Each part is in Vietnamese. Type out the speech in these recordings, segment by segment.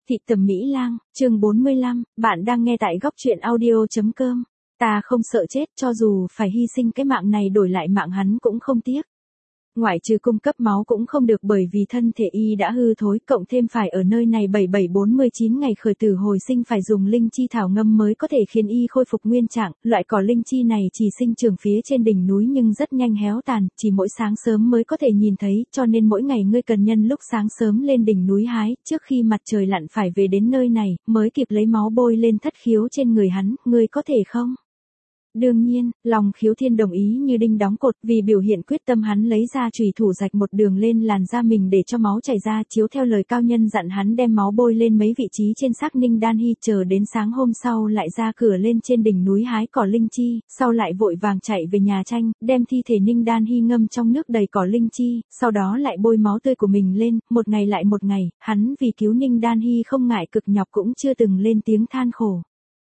Thị tầm Mỹ Lang, chương 45, bạn đang nghe tại góc truyện audio.com. Ta không sợ chết, cho dù phải hy sinh cái mạng này đổi lại mạng hắn cũng không tiếc. Ngoại trừ cung cấp máu cũng không được bởi vì thân thể y đã hư thối, cộng thêm phải ở nơi này 7749 ngày khởi tử hồi sinh phải dùng linh chi thảo ngâm mới có thể khiến y khôi phục nguyên trạng. Loại cỏ linh chi này chỉ sinh trưởng phía trên đỉnh núi nhưng rất nhanh héo tàn, chỉ mỗi sáng sớm mới có thể nhìn thấy, cho nên mỗi ngày ngươi cần nhân lúc sáng sớm lên đỉnh núi hái, trước khi mặt trời lặn phải về đến nơi này, mới kịp lấy máu bôi lên thất khiếu trên người hắn, ngươi có thể không? Đương nhiên, Long Khiếu Thiên đồng ý như đinh đóng cột, vì biểu hiện quyết tâm hắn lấy ra chùy thủ rạch một đường lên làn da mình để cho máu chảy ra, chiếu theo lời cao nhân dặn hắn đem máu bôi lên mấy vị trí trên xác Ninh Đan Hy, chờ đến sáng hôm sau lại ra cửa lên trên đỉnh núi hái cỏ linh chi, sau lại vội vàng chạy về nhà tranh, đem thi thể Ninh Đan Hy ngâm trong nước đầy cỏ linh chi, sau đó lại bôi máu tươi của mình lên, một ngày lại một ngày, hắn vì cứu Ninh Đan Hy không ngại cực nhọc cũng chưa từng lên tiếng than khổ.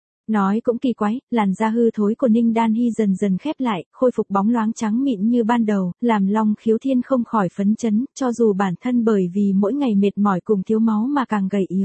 Nói cũng kỳ quái, làn da hư thối của Ninh Đan Hy dần dần khép lại, khôi phục bóng loáng trắng mịn như ban đầu, làm Long Khiếu Thiên không khỏi phấn chấn, cho dù bản thân bởi vì mỗi ngày mệt mỏi cùng thiếu máu mà càng gầy yếu.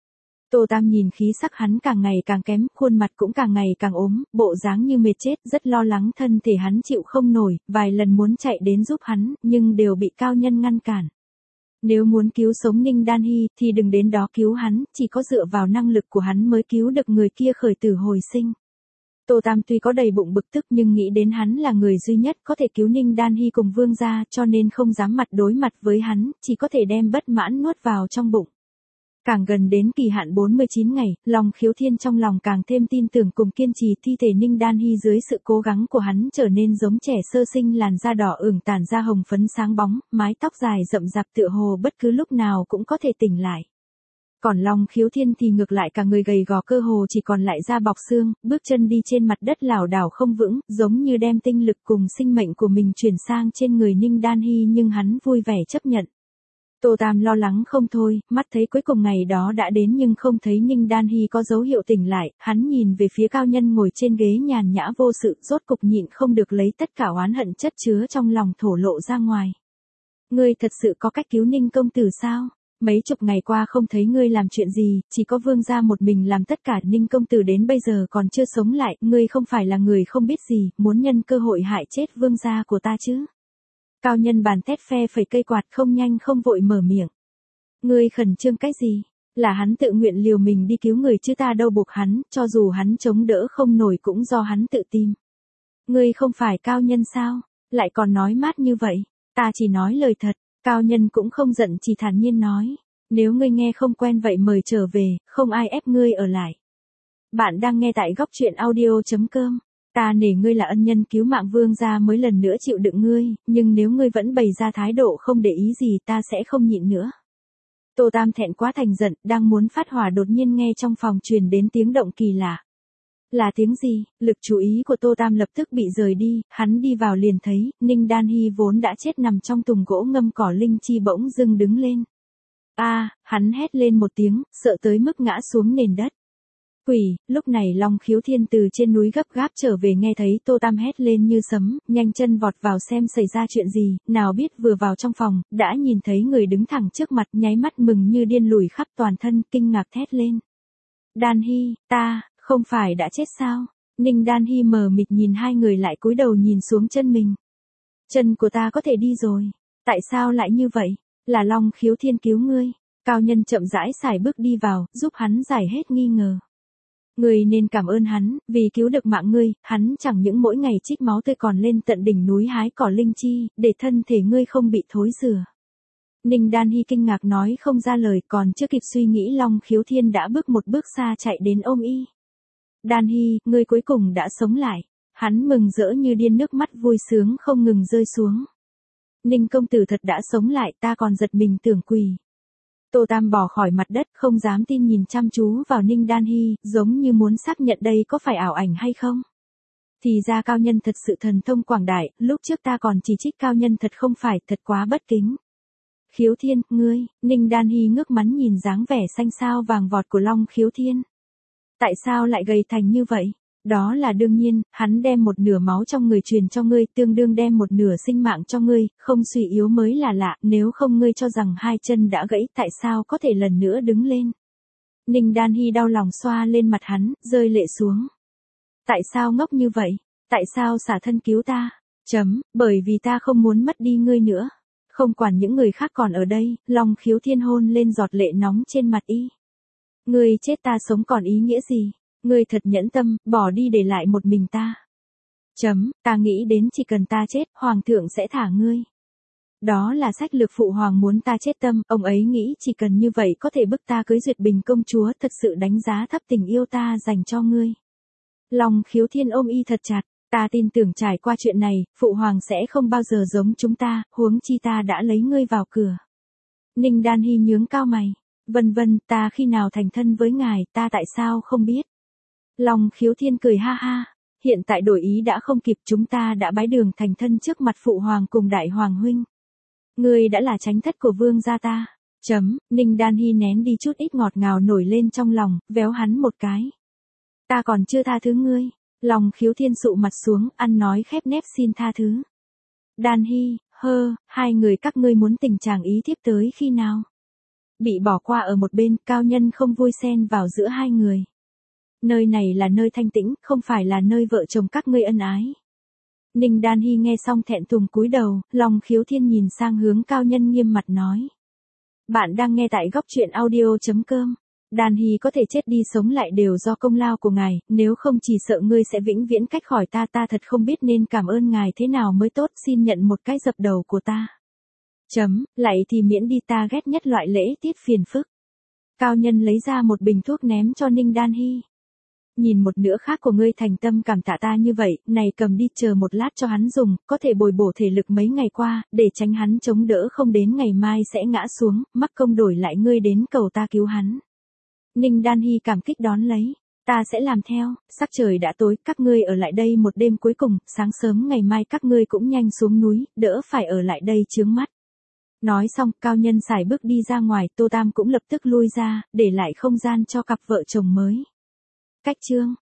Tô Tam nhìn khí sắc hắn càng ngày càng kém, khuôn mặt cũng càng ngày càng ốm, bộ dáng như mệt chết, rất lo lắng thân thể hắn chịu không nổi, vài lần muốn chạy đến giúp hắn, nhưng đều bị cao nhân ngăn cản. Nếu muốn cứu sống Ninh Đan Hy thì đừng đến đó cứu hắn, chỉ có dựa vào năng lực của hắn mới cứu được người kia khởi tử hồi sinh. Tô Tam tuy có đầy bụng bực tức nhưng nghĩ đến hắn là người duy nhất có thể cứu Ninh Đan Hy cùng Vương gia, cho nên không dám mặt đối mặt với hắn, chỉ có thể đem bất mãn nuốt vào trong bụng. Càng gần đến kỳ hạn 49 ngày, Long Khiếu Thiên trong lòng càng thêm tin tưởng cùng kiên trì, thi thể Ninh Đan Hy dưới sự cố gắng của hắn trở nên giống trẻ sơ sinh, làn da đỏ ửng tản ra hồng phấn sáng bóng, mái tóc dài rậm rạp tựa hồ bất cứ lúc nào cũng có thể tỉnh lại. Còn Long Khiếu Thiên thì ngược lại cả người gầy gò, cơ hồ chỉ còn lại da bọc xương, bước chân đi trên mặt đất lảo đảo không vững, giống như đem tinh lực cùng sinh mệnh của mình chuyển sang trên người Ninh Đan Hy, nhưng hắn vui vẻ chấp nhận. Tô Tam lo lắng không thôi, mắt thấy cuối cùng ngày đó đã đến nhưng không thấy Ninh Đan Hy có dấu hiệu tỉnh lại, hắn nhìn về phía cao nhân ngồi trên ghế nhàn nhã vô sự, rốt cục nhịn không được lấy tất cả oán hận chất chứa trong lòng thổ lộ ra ngoài. Ngươi thật sự có cách cứu Ninh công tử sao? Mấy chục ngày qua không thấy ngươi làm chuyện gì, chỉ có Vương gia một mình làm tất cả, Ninh công tử đến bây giờ còn chưa sống lại, ngươi không phải là người không biết gì, muốn nhân cơ hội hại chết Vương gia của ta chứ? Cao nhân bàn tét phe phẩy cây quạt không nhanh không vội mở miệng. Ngươi khẩn trương cái gì? Là hắn tự nguyện liều mình đi cứu người chứ ta đâu buộc hắn, cho dù hắn chống đỡ không nổi cũng do hắn tự tìm. Ngươi không phải cao nhân sao? Lại còn nói mát như vậy. Ta chỉ nói lời thật. Cao nhân cũng không giận, chỉ thản nhiên nói. Nếu ngươi nghe không quen vậy mời trở về, không ai ép ngươi ở lại. Bạn đang nghe tại góc truyện audio.com. Ta nể ngươi là ân nhân cứu mạng Vương gia mới lần nữa chịu đựng ngươi, nhưng nếu ngươi vẫn bày ra thái độ không để ý gì ta sẽ không nhịn nữa. Tô Tam thẹn quá thành giận, đang muốn phát hỏa đột nhiên nghe trong phòng truyền đến tiếng động kỳ lạ. Là tiếng gì? Lực chú ý của Tô Tam lập tức bị rời đi, hắn đi vào liền thấy, Ninh Đan Hy vốn đã chết nằm trong thùng gỗ ngâm cỏ linh chi bỗng dưng đứng lên. Hắn hét lên một tiếng, sợ tới mức ngã xuống nền đất. Quỷ, lúc này Long Khiếu Thiên từ trên núi gấp gáp trở về nghe thấy Tô Tam hét lên như sấm, nhanh chân vọt vào xem xảy ra chuyện gì, nào biết vừa vào trong phòng, đã nhìn thấy người đứng thẳng trước mặt, nháy mắt mừng như điên lùi khắp toàn thân, kinh ngạc thét lên. Đan Hy, ta, không phải đã chết sao? Ninh Đan Hy mờ mịt nhìn hai người lại cúi đầu nhìn xuống chân mình. Chân của ta có thể đi rồi, tại sao lại như vậy? Là Long Khiếu Thiên cứu ngươi. Cao nhân chậm rãi xài bước đi vào, giúp hắn giải hết nghi ngờ. Ngươi nên cảm ơn hắn, vì cứu được mạng ngươi, hắn chẳng những mỗi ngày trích máu tươi còn lên tận đỉnh núi hái cỏ linh chi, để thân thể ngươi không bị thối rữa. Ninh Đan Hy kinh ngạc nói không ra lời, còn chưa kịp suy nghĩ Long Khiếu Thiên đã bước một bước xa chạy đến ôm y. Đan Hy, ngươi cuối cùng đã sống lại. Hắn mừng rỡ như điên, nước mắt vui sướng không ngừng rơi xuống. Ninh công tử thật đã sống lại, ta còn giật mình tưởng quỳ. Tô Tam bỏ khỏi mặt đất, không dám tin nhìn chăm chú vào Ninh Đan Hy, giống như muốn xác nhận đây có phải ảo ảnh hay không. Thì ra cao nhân thật sự thần thông quảng đại, lúc trước ta còn chỉ trích cao nhân thật không phải, thật quá bất kính. Khiếu Thiên, ngươi, Ninh Đan Hy ngước mắn nhìn dáng vẻ xanh xao vàng vọt của Long Khiếu Thiên. Tại sao lại gầy thành như vậy? Đó là đương nhiên, hắn đem một nửa máu trong người truyền cho ngươi, tương đương đem một nửa sinh mạng cho ngươi, không suy yếu mới là lạ, nếu không ngươi cho rằng hai chân đã gãy, tại sao có thể lần nữa đứng lên? Ninh Đan Hy đau lòng xoa lên mặt hắn, rơi lệ xuống. Tại sao ngốc như vậy? Tại sao xả thân cứu ta? Bởi vì ta không muốn mất đi ngươi nữa. Không quản những người khác còn ở đây, Long Khiếu Thiên hôn lên giọt lệ nóng trên mặt y. Ngươi chết ta sống còn ý nghĩa gì? Ngươi thật nhẫn tâm, bỏ đi để lại một mình ta. Ta nghĩ đến chỉ cần ta chết, Hoàng thượng sẽ thả ngươi. Đó là sách lược phụ hoàng muốn ta chết tâm, ông ấy nghĩ chỉ cần như vậy có thể bức ta cưới Duyệt Bình công chúa, thật sự đánh giá thấp tình yêu ta dành cho ngươi. Long Khiếu Thiên ôm y thật chặt, ta tin tưởng trải qua chuyện này, phụ hoàng sẽ không bao giờ giống chúng ta, huống chi ta đã lấy ngươi vào cửa. Ninh Đan Hy nhướng cao mày, vân, ta khi nào thành thân với ngài, ta tại sao không biết. Long Khiếu Thiên cười ha ha, hiện tại đổi ý đã không kịp, chúng ta đã bái đường thành thân trước mặt phụ hoàng cùng đại hoàng huynh. Ngươi đã là chánh thất của vương gia ta. Ninh Đan Hy nén đi chút ít ngọt ngào nổi lên trong lòng, véo hắn một cái. Ta còn chưa tha thứ ngươi. Long Khiếu Thiên sụ mặt xuống, ăn nói khép nép xin tha thứ. Đan Hy, hai người các ngươi muốn tình chàng ý tiếp tới khi nào? Bị bỏ qua ở một bên, Cao Nhân không vui xen vào giữa hai người. Nơi này là nơi thanh tĩnh, không phải là nơi vợ chồng các ngươi ân ái. Ninh Đan Hy nghe xong thẹn thùng cúi đầu, Long Khiếu Thiên nhìn sang hướng Cao Nhân nghiêm mặt nói. Bạn đang nghe tại góc truyện audio.com. Đan Hy có thể chết đi sống lại đều do công lao của ngài, nếu không chỉ sợ ngươi sẽ vĩnh viễn cách khỏi ta, ta thật không biết nên cảm ơn ngài thế nào mới tốt, xin nhận một cái dập đầu của ta. Lại thì miễn đi, ta ghét nhất loại lễ tiết phiền phức. Cao Nhân lấy ra một bình thuốc ném cho Ninh Đan Hy. Nhìn một nửa khác của ngươi thành tâm cảm tạ ta như vậy, này cầm đi chờ một lát cho hắn dùng, có thể bồi bổ thể lực mấy ngày qua, để tránh hắn chống đỡ không đến ngày mai sẽ ngã xuống, mắc công đổi lại ngươi đến cầu ta cứu hắn. Ninh Đan Hy cảm kích đón lấy, ta sẽ làm theo, sắc trời đã tối, các ngươi ở lại đây một đêm cuối cùng, sáng sớm ngày mai các ngươi cũng nhanh xuống núi, đỡ phải ở lại đây chướng mắt. Nói xong, Cao Nhân xài bước đi ra ngoài, Tô Tam cũng lập tức lui ra, để lại không gian cho cặp vợ chồng mới. Cách chương